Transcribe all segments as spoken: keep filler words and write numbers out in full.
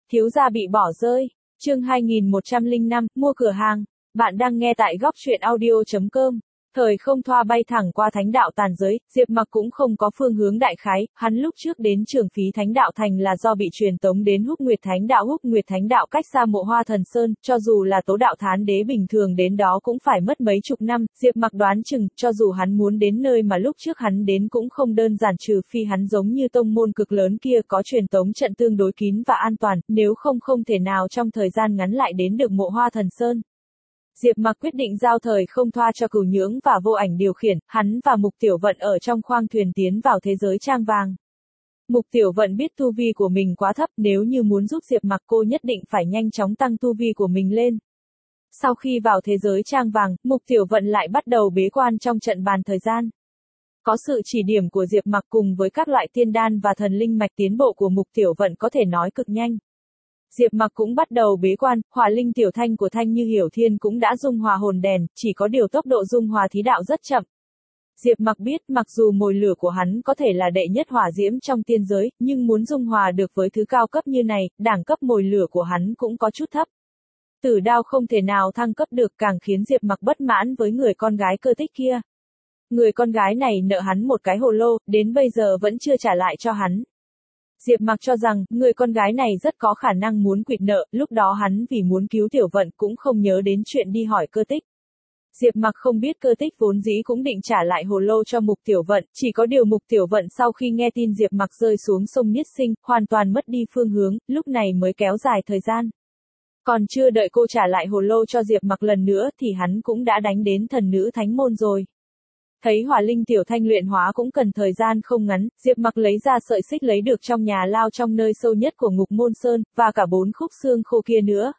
Thiếu gia bị bỏ rơi. Chương hai nghìn một trăm lẻ năm, mua cửa hàng. Bạn đang nghe tại góc truyện audio chấm com. Thời không thoa bay thẳng qua thánh đạo tàn giới, Diệp Mặc cũng không có phương hướng đại khái, hắn lúc trước đến Trường Phí Thánh Đạo Thành là do bị truyền tống đến Húc Nguyệt Thánh Đạo. Húc Nguyệt Thánh Đạo cách xa Mộ Hoa Thần Sơn, cho dù là Tố Đạo Thán Đế bình thường đến đó cũng phải mất mấy chục năm, Diệp Mặc đoán chừng, cho dù hắn muốn đến nơi mà lúc trước hắn đến cũng không đơn giản, trừ phi hắn giống như tông môn cực lớn kia có truyền tống trận tương đối kín và an toàn, nếu không không thể nào trong thời gian ngắn lại đến được Mộ Hoa Thần Sơn. Diệp Mặc quyết định giao thời không thoa cho Cửu Nhưỡng và Vô Ảnh điều khiển, hắn và Mục Tiểu Vận ở trong khoang thuyền tiến vào thế giới trang vàng. Mục Tiểu Vận biết tu vi của mình quá thấp, nếu như muốn giúp Diệp Mặc cô nhất định phải nhanh chóng tăng tu vi của mình lên. Sau khi vào thế giới trang vàng, Mục Tiểu Vận lại bắt đầu bế quan trong trận bàn thời gian. Có sự chỉ điểm của Diệp Mặc cùng với các loại tiên đan và thần linh mạch, tiến bộ của Mục Tiểu Vận có thể nói cực nhanh. Diệp Mặc cũng bắt đầu bế quan, hỏa linh tiểu thanh của Thanh Như Hiểu Thiên cũng đã dung hòa hồn đèn, chỉ có điều tốc độ dung hòa thí đạo rất chậm. Diệp Mặc biết, mặc dù mồi lửa của hắn có thể là đệ nhất hỏa diễm trong tiên giới, nhưng muốn dung hòa được với thứ cao cấp như này, đẳng cấp mồi lửa của hắn cũng có chút thấp. Tử đao không thể nào thăng cấp được, càng khiến Diệp Mặc bất mãn với người con gái Cơ Tích kia. Người con gái này nợ hắn một cái hồ lô, đến bây giờ vẫn chưa trả lại cho hắn. Diệp Mặc cho rằng, người con gái này rất có khả năng muốn quỵt nợ, lúc đó hắn vì muốn cứu Tiểu Vận cũng không nhớ đến chuyện đi hỏi Cơ Tích. Diệp Mặc không biết Cơ Tích vốn dĩ cũng định trả lại hồ lô cho Mục Tiểu Vận, chỉ có điều Mục Tiểu Vận sau khi nghe tin Diệp Mặc rơi xuống sông Niết Sinh, hoàn toàn mất đi phương hướng, lúc này mới kéo dài thời gian. Còn chưa đợi cô trả lại hồ lô cho Diệp Mặc lần nữa thì hắn cũng đã đánh đến thần nữ thánh môn rồi. Thấy hỏa linh tiểu thanh luyện hóa cũng cần thời gian không ngắn, Diệp Mặc lấy ra sợi xích lấy được trong nhà lao trong nơi sâu nhất của Ngục Môn Sơn, và cả bốn khúc xương khô kia nữa.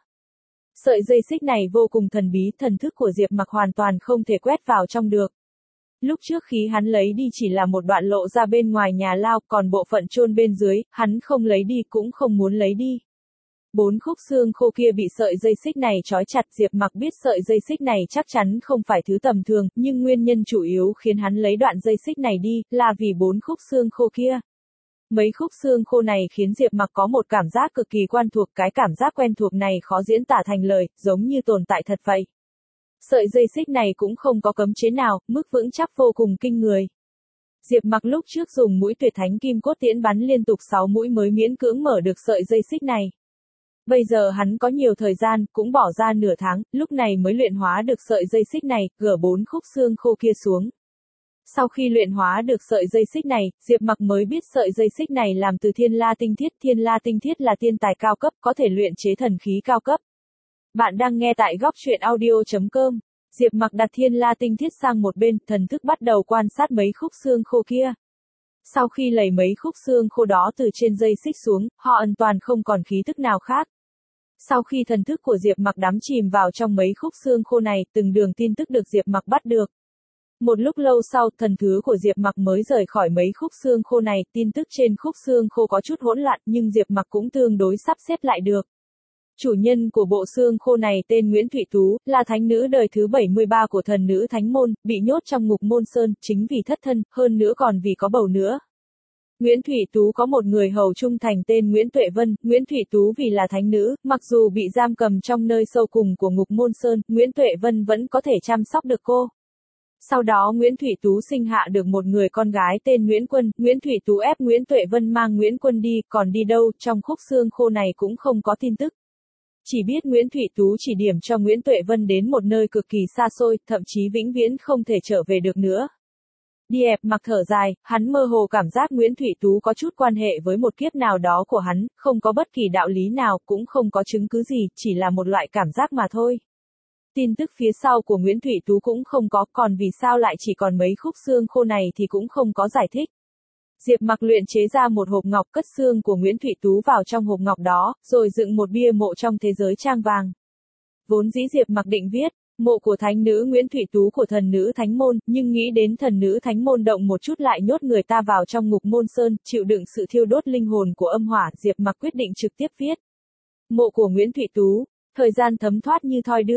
Sợi dây xích này vô cùng thần bí, thần thức của Diệp Mặc hoàn toàn không thể quét vào trong được. Lúc trước khi hắn lấy đi chỉ là một đoạn lộ ra bên ngoài nhà lao, còn bộ phận chôn bên dưới, hắn không lấy đi cũng không muốn lấy đi. Bốn khúc xương khô kia bị sợi dây xích này trói chặt, Diệp Mặc biết sợi dây xích này chắc chắn không phải thứ tầm thường, nhưng nguyên nhân chủ yếu khiến hắn lấy đoạn dây xích này đi, là vì bốn khúc xương khô kia. Mấy khúc xương khô này khiến Diệp Mặc có một cảm giác cực kỳ quen thuộc, cái cảm giác quen thuộc này khó diễn tả thành lời, giống như tồn tại thật vậy. Sợi dây xích này cũng không có cấm chế nào, mức vững chắc vô cùng kinh người. Diệp Mặc lúc trước dùng mũi tuyệt thánh kim cốt tiễn bắn liên tục sáu mũi mới miễn cưỡng mở được sợi dây xích này. Bây giờ hắn có nhiều thời gian, cũng bỏ ra nửa tháng, lúc này mới luyện hóa được sợi dây xích này, gỡ bốn khúc xương khô kia xuống. Sau khi luyện hóa được sợi dây xích này, Diệp Mặc mới biết sợi dây xích này làm từ thiên la tinh thiết. Thiên la tinh thiết là tiên tài cao cấp, có thể luyện chế thần khí cao cấp. Bạn đang nghe tại góc truyện audio chấm com. Diệp Mặc đặt thiên la tinh thiết sang một bên, thần thức bắt đầu quan sát mấy khúc xương khô kia. Sau khi lấy mấy khúc xương khô đó từ trên dây xích xuống, họ hoàn toàn không còn khí tức nào khác. Sau khi thần thức của Diệp Mặc đắm chìm vào trong mấy khúc xương khô này, từng đường tin tức được Diệp Mặc bắt được. Một lúc lâu sau, thần thứ của Diệp Mặc mới rời khỏi mấy khúc xương khô này, tin tức trên khúc xương khô có chút hỗn loạn, nhưng Diệp Mặc cũng tương đối sắp xếp lại được. Chủ nhân của bộ xương khô này tên Nguyễn Thụy Tú, là thánh nữ đời thứ bảy mươi ba của thần nữ thánh môn, bị nhốt trong Ngục Môn Sơn, chính vì thất thân, hơn nữa còn vì có bầu nữa. Nguyễn Thụy Tú có một người hầu trung thành tên Nguyễn Tuệ Vân. Nguyễn Thụy Tú vì là thánh nữ, mặc dù bị giam cầm trong nơi sâu cùng của Ngục Môn Sơn, Nguyễn Tuệ Vân vẫn có thể chăm sóc được cô. Sau đó Nguyễn Thụy Tú sinh hạ được một người con gái tên Nguyễn Quân. Nguyễn Thụy Tú ép Nguyễn Tuệ Vân mang Nguyễn Quân đi, còn đi đâu, trong khúc xương khô này cũng không có tin tức. Chỉ biết Nguyễn Thụy Tú chỉ điểm cho Nguyễn Tuệ Vân đến một nơi cực kỳ xa xôi, thậm chí vĩnh viễn không thể trở về được nữa. Diệp Mặc thở dài, hắn mơ hồ cảm giác Nguyễn Thụy Tú có chút quan hệ với một kiếp nào đó của hắn, không có bất kỳ đạo lý nào, cũng không có chứng cứ gì, chỉ là một loại cảm giác mà thôi. Tin tức phía sau của Nguyễn Thụy Tú cũng không có, còn vì sao lại chỉ còn mấy khúc xương khô này thì cũng không có giải thích. Diệp Mặc luyện chế ra một hộp ngọc, cất xương của Nguyễn Thụy Tú vào trong hộp ngọc đó, rồi dựng một bia mộ trong thế giới trang vàng. Vốn dĩ Diệp Mặc định viết mộ của thánh nữ Nguyễn Thụy Tú của thần nữ thánh môn, nhưng nghĩ đến thần nữ thánh môn động một chút lại nhốt người ta vào trong Ngục Môn Sơn, chịu đựng sự thiêu đốt linh hồn của âm hỏa, Diệp Mặc quyết định trực tiếp viết mộ của Nguyễn Thụy Tú. Thời gian thấm thoát như thoi đưa.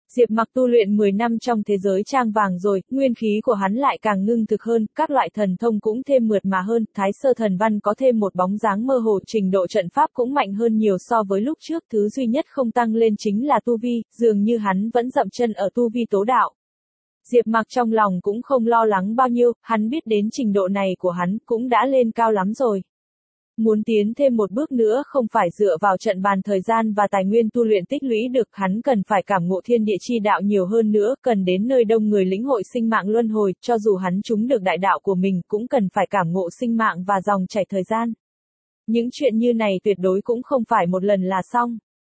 Diệp Mặc tu luyện mười năm trong thế giới trang vàng rồi, nguyên khí của hắn lại càng ngưng thực hơn, các loại thần thông cũng thêm mượt mà hơn, thái sơ thần văn có thêm một bóng dáng mơ hồ, trình độ trận pháp cũng mạnh hơn nhiều so với lúc trước, thứ duy nhất không tăng lên chính là tu vi, dường như hắn vẫn dậm chân ở tu vi tố đạo. Diệp Mặc trong lòng cũng không lo lắng bao nhiêu, hắn biết đến trình độ này của hắn cũng đã lên cao lắm rồi. Muốn tiến thêm một bước nữa không phải dựa vào trận bàn thời gian và tài nguyên tu luyện tích lũy được, hắn cần phải cảm ngộ thiên địa chi đạo nhiều hơn nữa, cần đến nơi đông người lĩnh hội sinh mạng luân hồi, cho dù hắn trúng được đại đạo của mình cũng cần phải cảm ngộ sinh mạng và dòng chảy thời gian. Những chuyện như này tuyệt đối cũng không phải một lần là xong.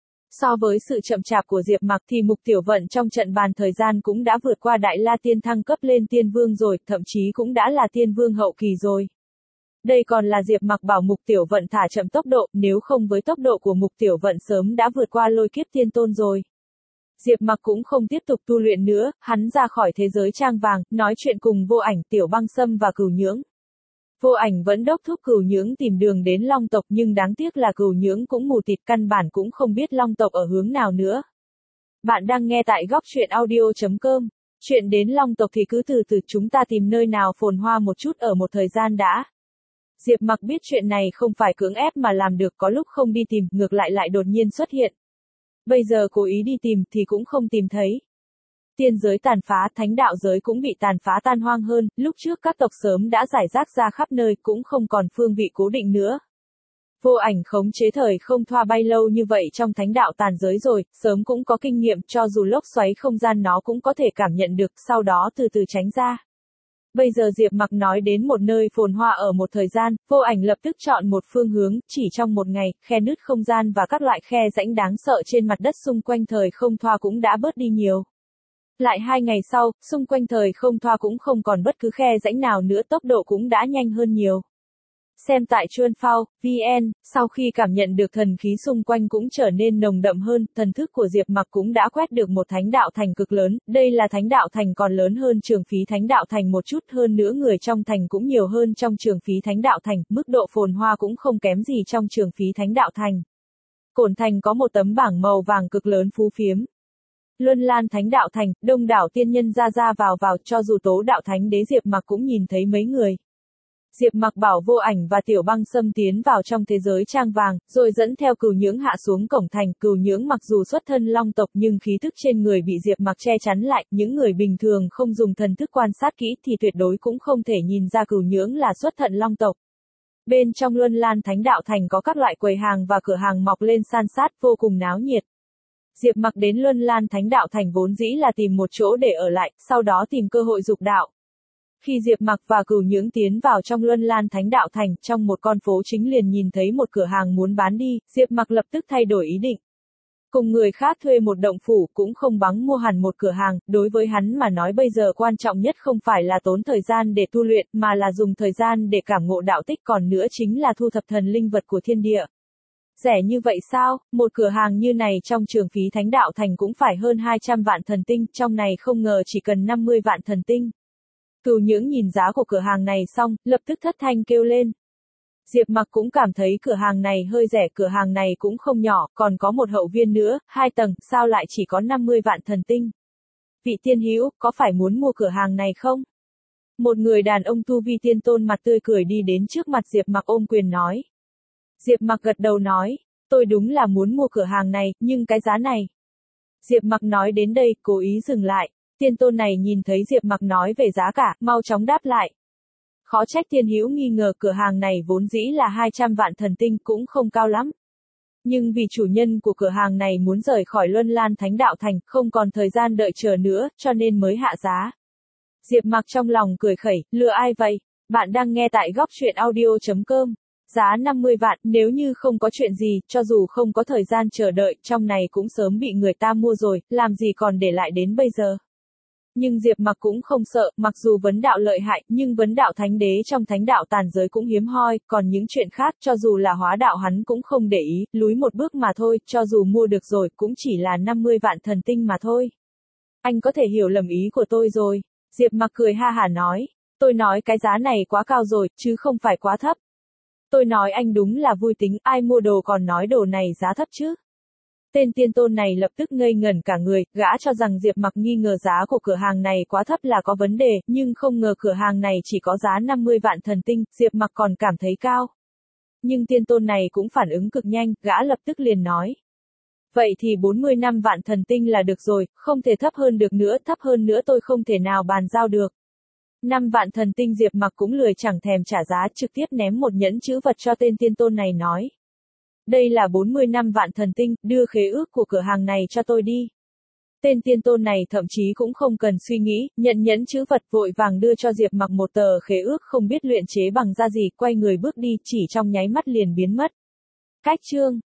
So với sự chậm chạp của Diệp Mặc thì Mục Tiểu Vận trong trận bàn thời gian cũng đã vượt qua Đại La Tiên thăng cấp lên Tiên Vương rồi, thậm chí cũng đã là Tiên Vương hậu kỳ rồi. Đây còn là Diệp Mặc bảo Mục Tiểu Vận thả chậm tốc độ, nếu không với tốc độ của Mục Tiểu Vận sớm đã vượt qua lôi kiếp tiên tôn rồi. Diệp Mặc cũng không tiếp tục tu luyện nữa, hắn ra khỏi thế giới trang vàng, nói chuyện cùng Vô Ảnh, Tiểu Băng Sâm và Cửu Nhưỡng. Vô Ảnh vẫn đốc thúc Cửu Nhưỡng tìm đường đến Long tộc, nhưng đáng tiếc là Cửu Nhưỡng cũng mù tịt, căn bản cũng không biết Long tộc ở hướng nào nữa. Bạn đang nghe tại góc truyện audio chấm com. Chuyện đến Long tộc thì cứ từ từ, chúng ta tìm nơi nào phồn hoa một chút ở một thời gian đã. Diệp Mặc biết chuyện này không phải cưỡng ép mà làm được, có lúc không đi tìm, ngược lại lại đột nhiên xuất hiện. Bây giờ cố ý đi tìm thì cũng không tìm thấy. Tiên giới tàn phá, thánh đạo giới cũng bị tàn phá tan hoang hơn, lúc trước các tộc sớm đã giải rác ra khắp nơi, cũng không còn phương vị cố định nữa. Vô Ảnh khống chế thời không thoa bay lâu như vậy trong thánh đạo tàn giới rồi, sớm cũng có kinh nghiệm, cho dù lốc xoáy không gian nó cũng có thể cảm nhận được, sau đó từ từ tránh ra. Bây giờ Diệp Mặc nói đến một nơi phồn hoa ở một thời gian, Vô Ảnh lập tức chọn một phương hướng, chỉ trong một ngày, khe nứt không gian và các loại khe rãnh đáng sợ trên mặt đất xung quanh thời không thoa cũng đã bớt đi nhiều. Lại hai ngày sau, xung quanh thời không thoa cũng không còn bất cứ khe rãnh nào nữa, tốc độ cũng đã nhanh hơn nhiều. Xem tại Chuan Phao, vê en, sau khi cảm nhận được thần khí xung quanh cũng trở nên nồng đậm hơn, thần thức của Diệp Mặc cũng đã quét được một thánh đạo thành cực lớn, đây là thánh đạo thành còn lớn hơn Trường Phí thánh đạo thành một chút, hơn nữa người trong thành cũng nhiều hơn trong Trường Phí thánh đạo thành, mức độ phồn hoa cũng không kém gì trong Trường Phí thánh đạo thành. Cổn thành có một tấm bảng màu vàng cực lớn phú phiếm. Luân Lan thánh đạo thành, đông đảo tiên nhân ra ra vào vào, cho dù Tố đạo thánh đế Diệp Mặc cũng nhìn thấy mấy người. Diệp Mặc bảo Vô Ảnh và Tiểu Băng Sâm tiến vào trong thế giới trang vàng, rồi dẫn theo Cửu Nhưỡng hạ xuống cổng thành. Cửu Nhưỡng mặc dù xuất thân Long tộc nhưng khí thức trên người bị Diệp Mặc che chắn lại, những người bình thường không dùng thần thức quan sát kỹ thì tuyệt đối cũng không thể nhìn ra Cửu Nhưỡng là xuất thân Long tộc. Bên trong Luân Lan thánh đạo thành có các loại quầy hàng và cửa hàng mọc lên san sát, vô cùng náo nhiệt. Diệp Mặc đến Luân Lan thánh đạo thành vốn dĩ là tìm một chỗ để ở lại, sau đó tìm cơ hội dục đạo. Khi Diệp Mặc và Cửu Nhưỡng tiến vào trong Luân Lan thánh đạo thành, trong một con phố chính liền nhìn thấy một cửa hàng muốn bán đi, Diệp Mặc lập tức thay đổi ý định. Cùng người khác thuê một động phủ cũng không bằng mua hẳn một cửa hàng, đối với hắn mà nói bây giờ quan trọng nhất không phải là tốn thời gian để tu luyện, mà là dùng thời gian để cảm ngộ đạo tích, còn nữa chính là thu thập thần linh vật của thiên địa. Rẻ như vậy sao, một cửa hàng như này trong Trường Phí thánh đạo thành cũng phải hơn hai trăm vạn thần tinh, trong này không ngờ chỉ cần năm mươi vạn thần tinh. Cửu Nhưỡng nhìn giá của cửa hàng này xong, lập tức thất thanh kêu lên. Diệp Mặc cũng cảm thấy cửa hàng này hơi rẻ, cửa hàng này cũng không nhỏ, còn có một hậu viên nữa, hai tầng, sao lại chỉ có năm mươi vạn thần tinh? Vị tiên hữu, có phải muốn mua cửa hàng này không? Một người đàn ông tu vi tiên tôn mặt tươi cười đi đến trước mặt Diệp Mặc ôm quyền nói. Diệp Mặc gật đầu nói, tôi đúng là muốn mua cửa hàng này, nhưng cái giá này. Diệp Mặc nói đến đây, cố ý dừng lại. Tiên tôn này nhìn thấy Diệp Mặc nói về giá cả, mau chóng đáp lại. Khó trách tiên hữu nghi ngờ, cửa hàng này vốn dĩ là hai trăm vạn thần tinh, cũng không cao lắm. Nhưng vì chủ nhân của cửa hàng này muốn rời khỏi Luân Lan thánh đạo thành, không còn thời gian đợi chờ nữa, cho nên mới hạ giá. Diệp Mặc trong lòng cười khẩy, lừa ai vậy? Bạn đang nghe tại góc truyện audio chấm com. Giá năm mươi vạn, nếu như không có chuyện gì, cho dù không có thời gian chờ đợi, trong này cũng sớm bị người ta mua rồi, làm gì còn để lại đến bây giờ. Nhưng Diệp Mặc cũng không sợ, mặc dù vấn đạo lợi hại, nhưng vấn đạo thánh đế trong thánh đạo tàn giới cũng hiếm hoi, còn những chuyện khác, cho dù là hóa đạo hắn cũng không để ý, lùi một bước mà thôi, cho dù mua được rồi, cũng chỉ là năm mươi vạn thần tinh mà thôi. Anh có thể hiểu lầm ý của tôi rồi. Diệp Mặc cười ha hả nói, tôi nói cái giá này quá cao rồi, chứ không phải quá thấp. Tôi nói anh đúng là vui tính, ai mua đồ còn nói đồ này giá thấp chứ. Tên tiên tôn này lập tức ngây ngẩn cả người, gã cho rằng Diệp Mặc nghi ngờ giá của cửa hàng này quá thấp là có vấn đề, nhưng không ngờ cửa hàng này chỉ có giá năm mươi vạn thần tinh, Diệp Mặc còn cảm thấy cao. Nhưng tiên tôn này cũng phản ứng cực nhanh, gã lập tức liền nói. Vậy thì bốn mươi lăm vạn thần tinh là được rồi, không thể thấp hơn được nữa, thấp hơn nữa tôi không thể nào bàn giao được. năm vạn thần tinh Diệp Mặc cũng lười chẳng thèm trả giá, trực tiếp ném một nhẫn chữ vật cho tên tiên tôn này nói. Đây là bốn mươi lăm vạn thần tinh, đưa khế ước của cửa hàng này cho tôi đi. Tên tiên tôn này thậm chí cũng không cần suy nghĩ, nhận nhẫn chữ vật vội vàng đưa cho Diệp Mặc một tờ khế ước không biết luyện chế bằng da gì, quay người bước đi, chỉ trong nháy mắt liền biến mất. Cách chương